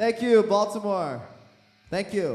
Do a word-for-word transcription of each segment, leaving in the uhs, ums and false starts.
Thank you, Baltimore. Thank you.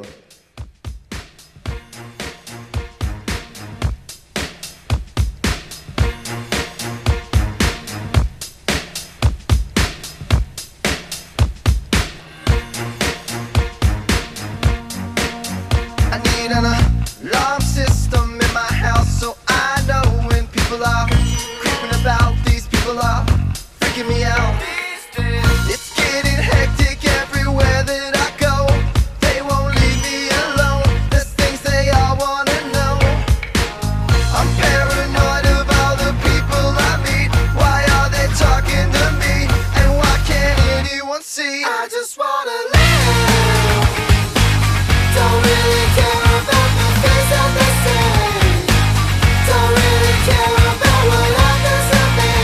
I need an alarm system in my house so I know when people are creeping about. These people are freaking me out. It's getting hectic everywhere that I go. They won't leave me alone. There's things they all wanna know. I'm paranoid of all the people I meet. Why are they talking to me? And why can't anyone see? I just wanna live. Don't really care about the things that they say. Don't really care about what happens to me.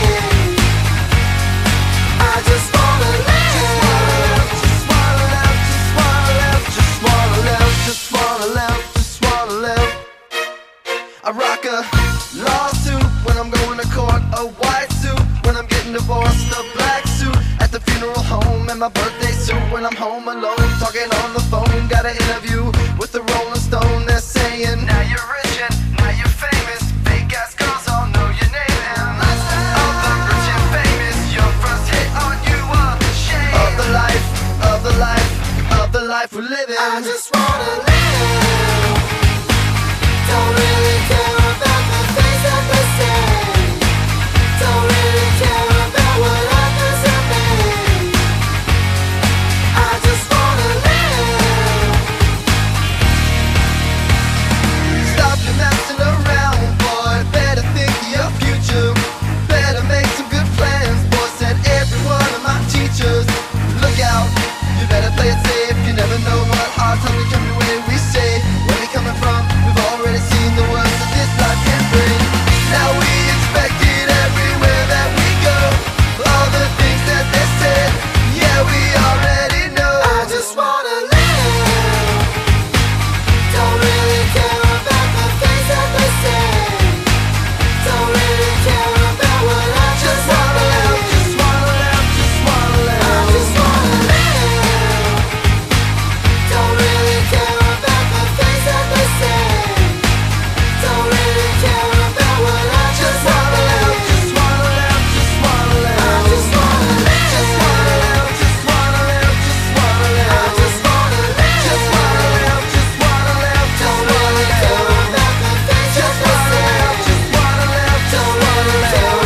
I just wanna live. Just wanna live, just wanna live, just wanna live, just wanna live, just wanna live. I rock a lawsuit when I'm going to court, a white suit when I'm getting divorced, a black suit at the funeral home, and my birthday suit when I'm home alone, talking on the phone. Got an interview with the Rolling Stone. They're saying, now you're rich and now you're famous. Fake ass girls all know your name. And of the rich and famous, your first hit on you a shame. Of the life, of the life, of the life we're living. I just wanna live. Don't really care about the things that they say. Don't really care about what happens to me. I just wanna live. Stop your messing around, boy. Better think of your future. Better make some good plans, boy. Said every one of my teachers. Look out, you better play it safe. You never know what hard times will come your way. We say, where we coming from? We've already seen the worst that this life can bring. Now we expect it everywhere that we go. All the things that they said, yeah, we already know. I just wanna live. Don't really care about the things that they say. Don't really care about what I just wanna live. Just wanna live, just wanna live. I just wanna live. Don't really care about the things that they say. Don't really care about what I just wanna live. Just wanna live, just wanna live. I just wanna live. Just wanna live, just wanna live, just wanna live. I just wanna live. Just wanna live, just wanna live. Don't really care about the things that they say. Just wanna live, just wanna live. Don't really care